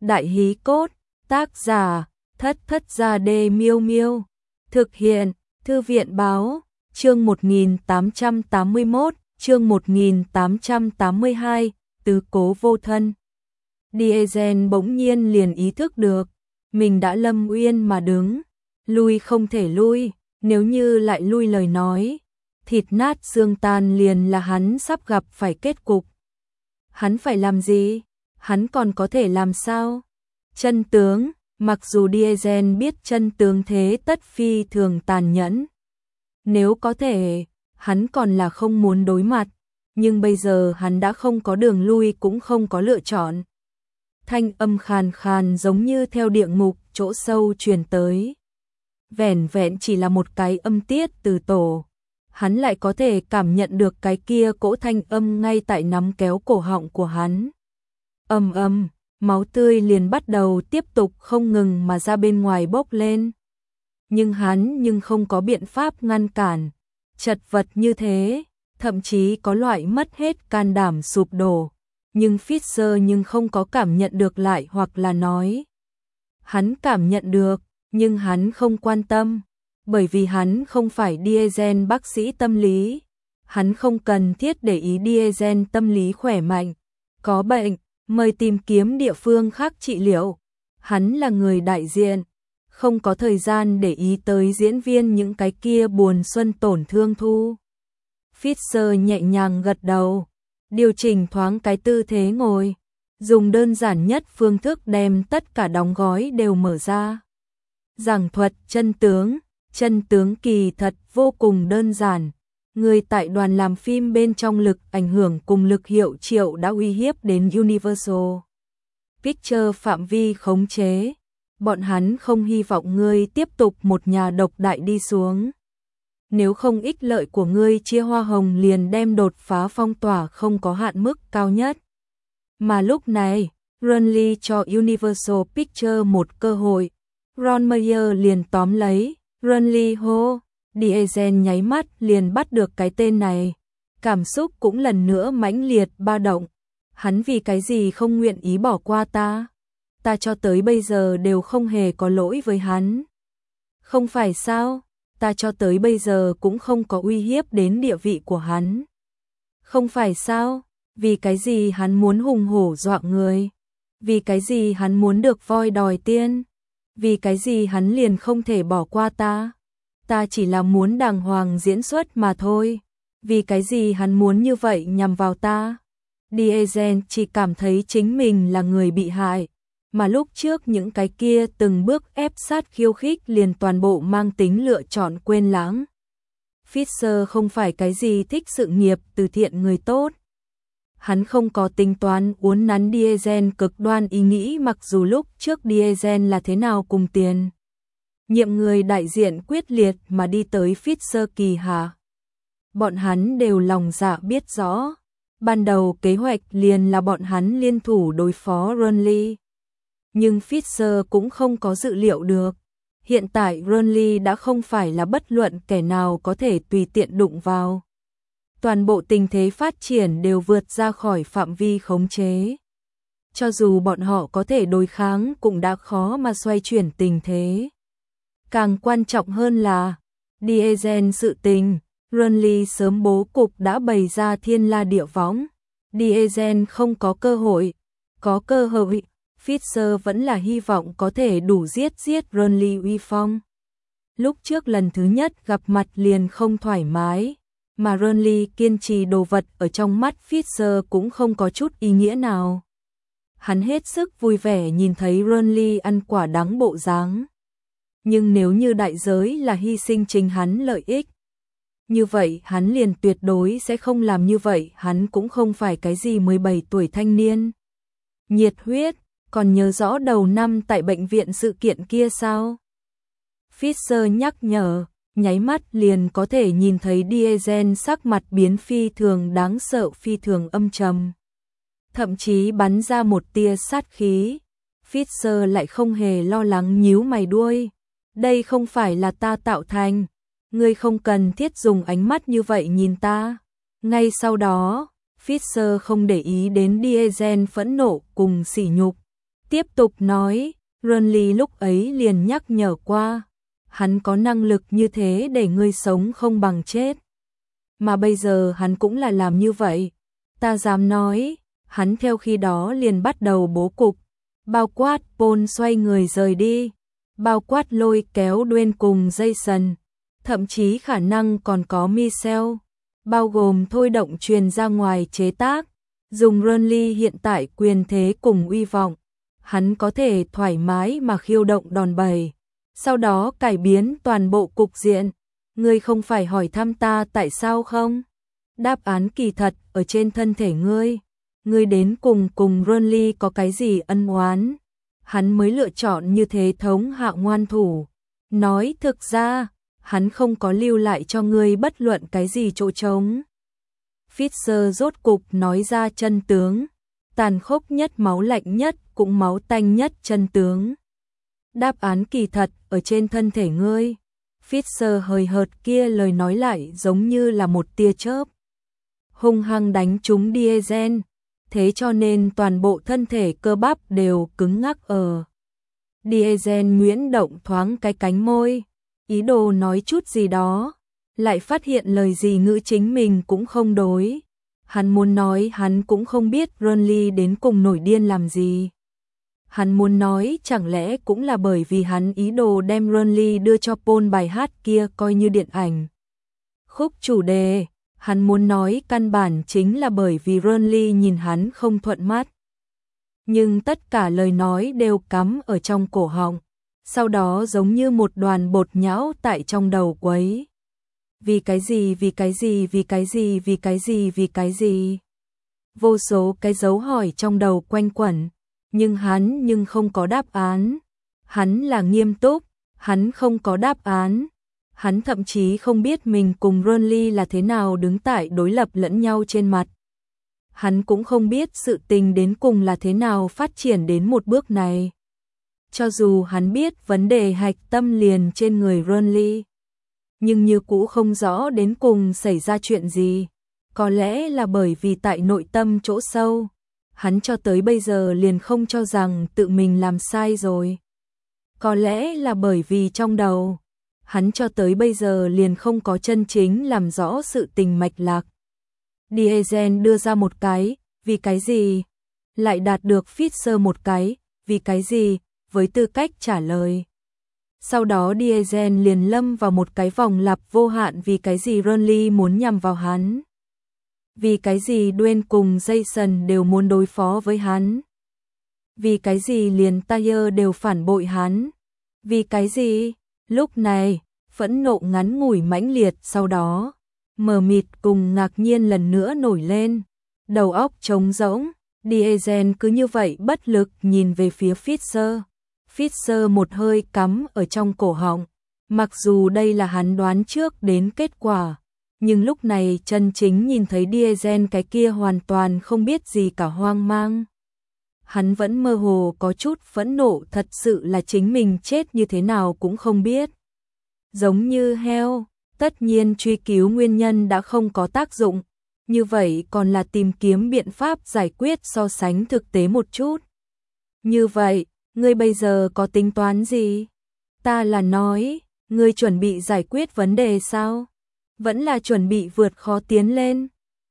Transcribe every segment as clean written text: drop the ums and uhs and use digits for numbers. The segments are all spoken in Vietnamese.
Đại hí cốt, tác giả, Thất Thất Gia Đê Miêu Miêu. Thực hiện, Thư viện báo, chương 1881, chương 1882, tứ cố vô thân. Diesel bỗng nhiên liền ý thức được, mình đã lâm uyên mà đứng, lui không thể lui, nếu như lại lui lời nói, thịt nát xương tan liền là hắn sắp gặp phải kết cục. Hắn phải làm gì? Hắn còn có thể làm sao? Chân tướng, mặc dù Diesel biết chân tướng thế tất phi thường tàn nhẫn. Nếu có thể, hắn còn là không muốn đối mặt, nhưng bây giờ hắn đã không có đường lui cũng không có lựa chọn. Thanh âm khàn khàn giống như theo địa ngục chỗ sâu truyền tới. Vẻn vẹn chỉ là một cái âm tiết từ tổ, hắn lại có thể cảm nhận được cái kia cỗ thanh âm ngay tại nắm kéo cổ họng của hắn. Máu tươi liền bắt đầu tiếp tục không ngừng mà ra bên ngoài bốc lên. Nhưng hắn không có biện pháp ngăn cản, chật vật như thế, thậm chí có loại mất hết can đảm sụp đổ. Nhưng Fisher không có cảm nhận được lại hoặc là nói. Hắn cảm nhận được, nhưng hắn không quan tâm, bởi vì hắn không phải Diesel bác sĩ tâm lý. Hắn không cần thiết để ý Diesel tâm lý khỏe mạnh, có bệnh, mời tìm kiếm địa phương khác trị liệu. Hắn là người đại diện, không có thời gian để ý tới diễn viên những cái kia buồn xuân tổn thương thu. Fisher nhẹ nhàng gật đầu, điều chỉnh thoáng cái tư thế ngồi, dùng đơn giản nhất phương thức đem tất cả đóng gói đều mở ra. Giảng thuật chân tướng kỳ thật vô cùng đơn giản. Người tại đoàn làm phim bên trong lực ảnh hưởng cùng lực hiệu triệu đã uy hiếp đến Universal Pictures phạm vi khống chế. Bọn hắn không hy vọng ngươi tiếp tục một nhà độc đại đi xuống. Nếu không ích lợi của ngươi chia hoa hồng liền đem đột phá phong tỏa không có hạn mức cao nhất. Mà lúc này, Ron Lee cho Universal Pictures một cơ hội. Ron Meyer liền tóm lấy, Ron Lee hô. Diesel nháy mắt liền bắt được cái tên này. Cảm xúc cũng lần nữa mãnh liệt ba động. Hắn vì cái gì không nguyện ý bỏ qua ta? Ta cho tới bây giờ đều không hề có lỗi với hắn. Không phải sao? Ta cho tới bây giờ cũng không có uy hiếp đến địa vị của hắn. Không phải sao? Vì cái gì hắn muốn hùng hổ dọa người? Vì cái gì hắn muốn được voi đòi tiên? Vì cái gì hắn liền không thể bỏ qua ta? Ta chỉ là muốn đàng hoàng diễn xuất mà thôi. Vì cái gì hắn muốn như vậy nhằm vào ta? Diesel chỉ cảm thấy chính mình là người bị hại, mà lúc trước những cái kia từng bước ép sát khiêu khích liền toàn bộ mang tính lựa chọn quên lãng. Fisher không phải cái gì thích sự nghiệp từ thiện người tốt. Hắn không có tính toán uốn nắn Diesel cực đoan ý nghĩ, mặc dù lúc trước Diesel là thế nào cùng tiền nhiệm người đại diện quyết liệt mà đi tới Fisher kỳ hạ. Bọn hắn đều lòng dạ biết rõ, ban đầu kế hoạch liền là bọn hắn liên thủ đối phó Ron Lee. Nhưng Fisher cũng không có dự liệu được, hiện tại Ron Lee đã không phải là bất luận kẻ nào có thể tùy tiện đụng vào. Toàn bộ tình thế phát triển đều vượt ra khỏi phạm vi khống chế. Cho dù bọn họ có thể đối kháng cũng đã khó mà xoay chuyển tình thế. Càng quan trọng hơn là, Diesel sự tình, Ron Lee sớm bố cục đã bày ra thiên la địa võng. Diesel không có cơ hội, Fisher vẫn là hy vọng có thể đủ giết Ron Lee uy phong. Lúc trước lần thứ nhất gặp mặt liền không thoải mái, mà Ron Lee kiên trì đồ vật ở trong mắt Fisher cũng không có chút ý nghĩa nào. Hắn hết sức vui vẻ nhìn thấy Ron Lee ăn quả đắng bộ dáng. Nhưng nếu như đại giới là hy sinh chính hắn lợi ích, như vậy hắn liền tuyệt đối sẽ không làm như vậy. Hắn cũng không phải cái gì 17 tuổi thanh niên. Nhiệt huyết, còn nhớ rõ đầu năm tại bệnh viện sự kiện kia sao? Fisher nhắc nhở, nháy mắt liền có thể nhìn thấy Diesel sắc mặt biến phi thường đáng sợ, phi thường âm trầm. Thậm chí bắn ra một tia sát khí. Fisher lại không hề lo lắng nhíu mày đuôi. Đây không phải là ta tạo thành. Ngươi không cần thiết dùng ánh mắt như vậy nhìn ta. Ngay sau đó, Fisher không để ý đến Diesel phẫn nộ cùng sỉ nhục. Tiếp tục nói, Renly lúc ấy liền nhắc nhở qua, hắn có năng lực như thế để ngươi sống không bằng chết. Mà bây giờ hắn cũng là làm như vậy. Ta dám nói, hắn theo khi đó liền bắt đầu bố cục, bao quát Paul xoay người rời đi, bao quát lôi kéo Dwayne cùng Jason, thậm chí khả năng còn có Michelle, bao gồm thôi động truyền ra ngoài chế tác, dùng Renly hiện tại quyền thế cùng uy vọng, hắn có thể thoải mái mà khiêu động đòn bẩy, sau đó cải biến toàn bộ cục diện. Ngươi không phải hỏi thăm ta tại sao không? Đáp án kỳ thật ở trên thân thể ngươi. Ngươi đến cùng Renly có cái gì ân oán? Hắn mới lựa chọn như thế thống hạ ngoan thủ. Nói thực ra, hắn không có lưu lại cho ngươi bất luận cái gì chỗ trống. Fisher rốt cục nói ra chân tướng, tàn khốc nhất, máu lạnh nhất, cũng máu tanh nhất chân tướng. Đáp án kỳ thật ở trên thân thể ngươi. Fisher hời hợt kia lời nói lại giống như là một tia chớp, hung hăng đánh trúng Diesel, thế cho nên toàn bộ thân thể cơ bắp đều cứng ngắc ở. Diesel nguyễn động thoáng cái cánh môi, ý đồ nói chút gì đó, lại phát hiện lời gì ngữ chính mình cũng không đối. Hắn muốn nói hắn cũng không biết Renly đến cùng nổi điên làm gì. Hắn muốn nói chẳng lẽ cũng là bởi vì hắn ý đồ đem Renly đưa cho Paul bài hát kia coi như điện ảnh. Khúc chủ đề, hắn muốn nói căn bản chính là bởi vì Renly nhìn hắn không thuận mắt. Nhưng tất cả lời nói đều cắm ở trong cổ họng, sau đó giống như một đoàn bột nhão tại trong đầu quấy. Vì cái gì, vì cái gì, vì cái gì, vì cái gì, vì cái gì? Vô số cái dấu hỏi trong đầu quanh quẩn. Nhưng hắn không có đáp án. Hắn là nghiêm túc, hắn không có đáp án. Hắn thậm chí không biết mình cùng Renly là thế nào đứng tại đối lập lẫn nhau trên mặt. Hắn cũng không biết sự tình đến cùng là thế nào phát triển đến một bước này. Cho dù hắn biết vấn đề hạch tâm liền trên người Renly, nhưng như cũ không rõ đến cùng xảy ra chuyện gì. Có lẽ là bởi vì tại nội tâm chỗ sâu, hắn cho tới bây giờ liền không cho rằng tự mình làm sai rồi. Có lẽ là bởi vì trong đầu, hắn cho tới bây giờ liền không có chân chính làm rõ sự tình mạch lạc. Diesel đưa ra một cái, vì cái gì? Lại đạt được Fisher một cái, vì cái gì? Với tư cách trả lời. Sau đó Diesel liền lâm vào một cái vòng lặp vô hạn vì cái gì Renly muốn nhằm vào hắn. Vì cái gì Dwayne cùng Jason đều muốn đối phó với hắn. Vì cái gì liền Tyre đều phản bội hắn. Vì cái gì? Lúc này, phẫn nộ ngắn ngủi mãnh liệt, sau đó, mờ mịt cùng ngạc nhiên lần nữa nổi lên. Đầu óc trống rỗng, Diesel cứ như vậy bất lực nhìn về phía Fisher. Fisher một hơi cắm ở trong cổ họng. Mặc dù đây là hắn đoán trước đến kết quả, nhưng lúc này chân chính nhìn thấy Diesel cái kia hoàn toàn không biết gì cả hoang mang. Hắn vẫn mơ hồ có chút phẫn nộ, thật sự là chính mình chết như thế nào cũng không biết. Giống như heo, tất nhiên truy cứu nguyên nhân đã không có tác dụng, như vậy còn là tìm kiếm biện pháp giải quyết so sánh thực tế một chút. Như vậy, ngươi bây giờ có tính toán gì? Ta là nói, ngươi chuẩn bị giải quyết vấn đề sao? Vẫn là chuẩn bị vượt khó tiến lên?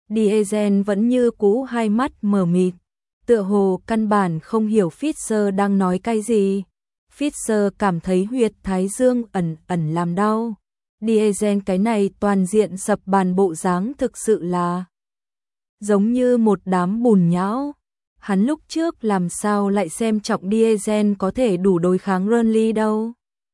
Diesel vẫn như cũ hai mắt mờ mịt, tựa hồ căn bản không hiểu Fisher đang nói cái gì. Fisher cảm thấy huyệt thái dương ẩn ẩn làm đau. Diesel cái này toàn diện sập bàn bộ dáng thực sự là giống như một đám bùn nhão. Hắn lúc trước làm sao lại xem trọng Diesel có thể đủ đối kháng Renly đâu.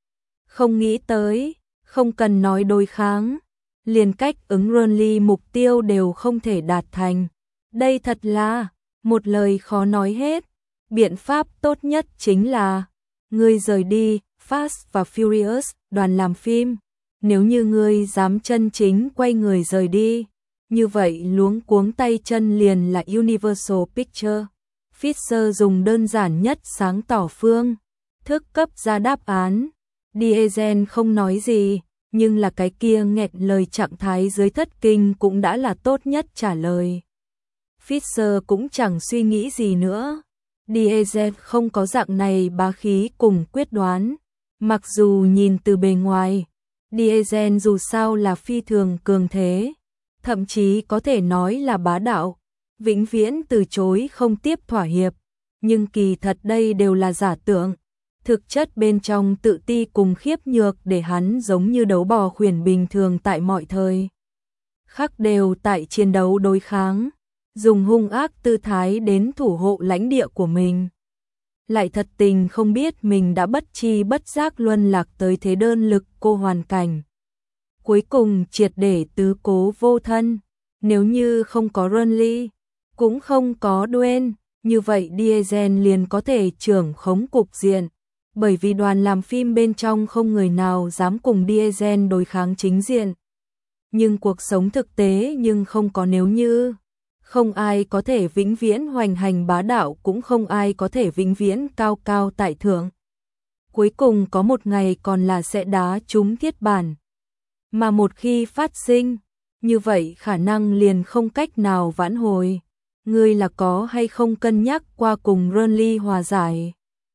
Không nghĩ tới, không cần nói đối kháng, liền cách ứng Renly mục tiêu đều không thể đạt thành. Đây thật là một lời khó nói hết. Biện pháp tốt nhất chính là ngươi rời đi Fast và Furious đoàn làm phim. Nếu như ngươi dám chân chính quay người rời đi, như vậy luống cuống tay chân liền là Universal Pictures. Fisher dùng đơn giản nhất sáng tỏ phương thức cấp ra đáp án. Diesel không nói gì, nhưng là cái kia nghẹn lời trạng thái dưới thất kinh cũng đã là tốt nhất trả lời. Fisher cũng chẳng suy nghĩ gì nữa. Diesel không có dạng này bá khí cùng quyết đoán. Mặc dù nhìn từ bề ngoài, Diesel dù sao là phi thường cường thế, thậm chí có thể nói là bá đạo, vĩnh viễn từ chối không tiếp thỏa hiệp, nhưng kỳ thật đây đều là giả tưởng. Thực chất bên trong tự ti cùng khiếp nhược để hắn giống như đấu bò khuyển bình thường tại mọi thời khắc đều tại chiến đấu đối kháng, dùng hung ác tư thái đến thủ hộ lãnh địa của mình. Lại thật tình không biết mình đã bất chi bất giác luân lạc tới thế đơn lực cô hoàn cảnh. Cuối cùng triệt để tứ cố vô thân, nếu như không có Renly, cũng không có Dwayne, như vậy Diesel liền có thể trưởng khống cục diện. Bởi vì đoàn làm phim bên trong không người nào dám cùng Diesel đối kháng chính diện. Nhưng cuộc sống thực tế nhưng không có nếu như. Không ai có thể vĩnh viễn hoành hành bá đạo, cũng không ai có thể vĩnh viễn cao cao tại thượng. Cuối cùng có một ngày còn là sẽ đá trúng thiết bản. Mà một khi phát sinh, như vậy khả năng liền không cách nào vãn hồi. Ngươi là có hay không cân nhắc qua cùng Renly hòa giải?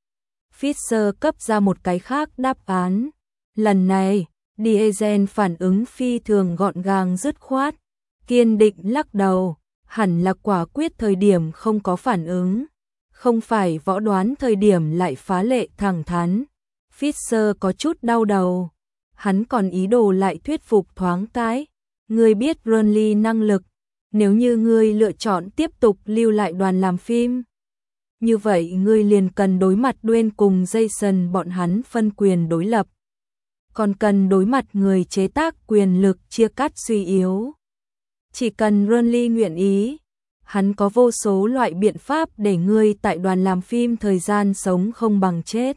Fisher cấp ra một cái khác đáp án. Lần này, Diesel phản ứng phi thường gọn gàng dứt khoát, kiên định lắc đầu, hẳn là quả quyết thời điểm không có phản ứng, không phải võ đoán thời điểm lại phá lệ thẳng thắn. Fisher có chút đau đầu, hắn còn ý đồ lại thuyết phục thoáng cái. Ngươi biết Renly năng lực, nếu như ngươi lựa chọn tiếp tục lưu lại đoàn làm phim, như vậy ngươi liền cần đối mặt Dwayne cùng Jason bọn hắn phân quyền đối lập. Còn cần đối mặt người chế tác quyền lực chia cắt suy yếu. Chỉ cần Renly nguyện ý, hắn có vô số loại biện pháp để ngươi tại đoàn làm phim thời gian sống không bằng chết.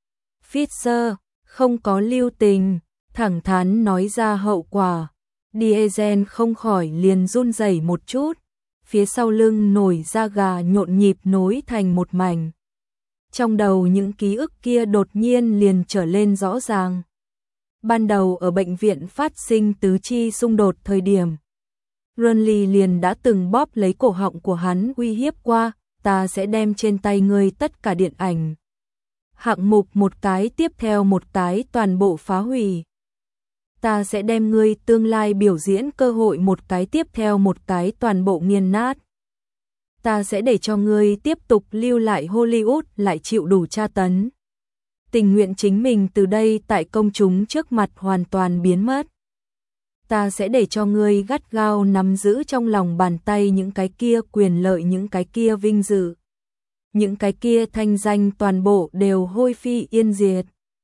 Fisher không có lưu tình, thẳng thắn nói ra hậu quả. Diesel không khỏi liền run rẩy một chút, phía sau lưng nổi da gà nhộn nhịp nối thành một mảnh. Trong đầu những ký ức kia đột nhiên liền trở lên rõ ràng. Ban đầu ở bệnh viện phát sinh tứ chi xung đột thời điểm, Renly liền đã từng bóp lấy cổ họng của hắn uy hiếp qua, ta sẽ đem trên tay ngươi tất cả điện ảnh hạng mục một cái tiếp theo một cái toàn bộ phá hủy. Ta sẽ đem ngươi tương lai biểu diễn cơ hội một cái tiếp theo một cái toàn bộ nghiền nát. Ta sẽ để cho ngươi tiếp tục lưu lại Hollywood lại chịu đủ tra tấn. Tình nguyện chính mình từ đây tại công chúng trước mặt hoàn toàn biến mất. Ta sẽ để cho ngươi gắt gao nắm giữ trong lòng bàn tay những cái kia quyền lợi, những cái kia vinh dự. Những cái kia thanh danh toàn bộ đều hôi phi yên diệt.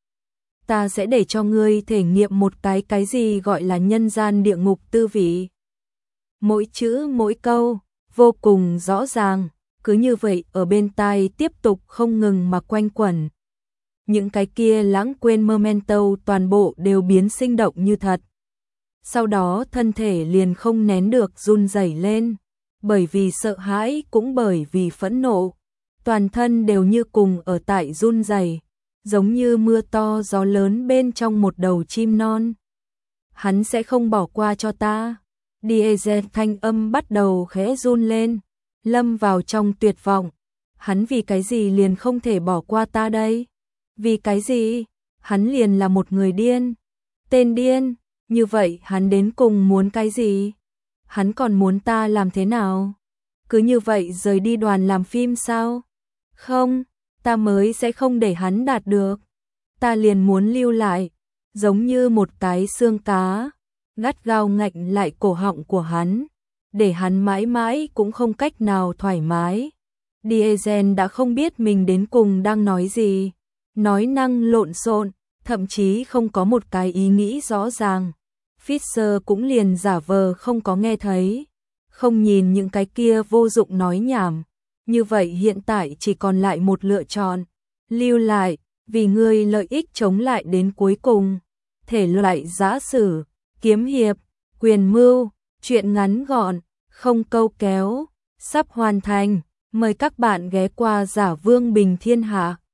Ta sẽ để cho ngươi thể nghiệm một cái gì gọi là nhân gian địa ngục tư vị. Mỗi chữ mỗi câu, vô cùng rõ ràng, cứ như vậy ở bên tai tiếp tục không ngừng mà quanh quẩn. Những cái kia lãng quên memento toàn bộ đều biến sinh động như thật. Sau đó thân thể liền không nén được run rẩy lên, bởi vì sợ hãi cũng bởi vì phẫn nộ. Toàn thân đều như cùng ở tại run rẩy, giống như mưa to gió lớn bên trong một đầu chim non. Hắn sẽ không bỏ qua cho ta. Diesel thanh âm bắt đầu khẽ run lên, lâm vào trong tuyệt vọng. Hắn vì cái gì liền không thể bỏ qua ta đây? Vì cái gì? Hắn liền là một người điên. Tên điên, như vậy hắn đến cùng muốn cái gì? Hắn còn muốn ta làm thế nào? Cứ như vậy rời đi đoàn làm phim sao? Không, ta mới sẽ không để hắn đạt được. Ta liền muốn lưu lại, giống như một cái xương cá, gắt gao ngạnh lại cổ họng của hắn, để hắn mãi mãi cũng không cách nào thoải mái. Diesel đã không biết mình đến cùng đang nói gì, nói năng lộn xộn, thậm chí không có một cái ý nghĩ rõ ràng. Fisher cũng liền giả vờ không có nghe thấy, không nhìn những cái kia vô dụng nói nhảm. Như vậy hiện tại chỉ còn lại một lựa chọn, lưu lại, vì ngươi lợi ích chống lại đến cuối cùng. Thể loại giã sử, kiếm hiệp, quyền mưu, truyện ngắn gọn, không câu kéo, sắp hoàn thành. Mời các bạn ghé qua Giả Vương Bình Thiên Hạ.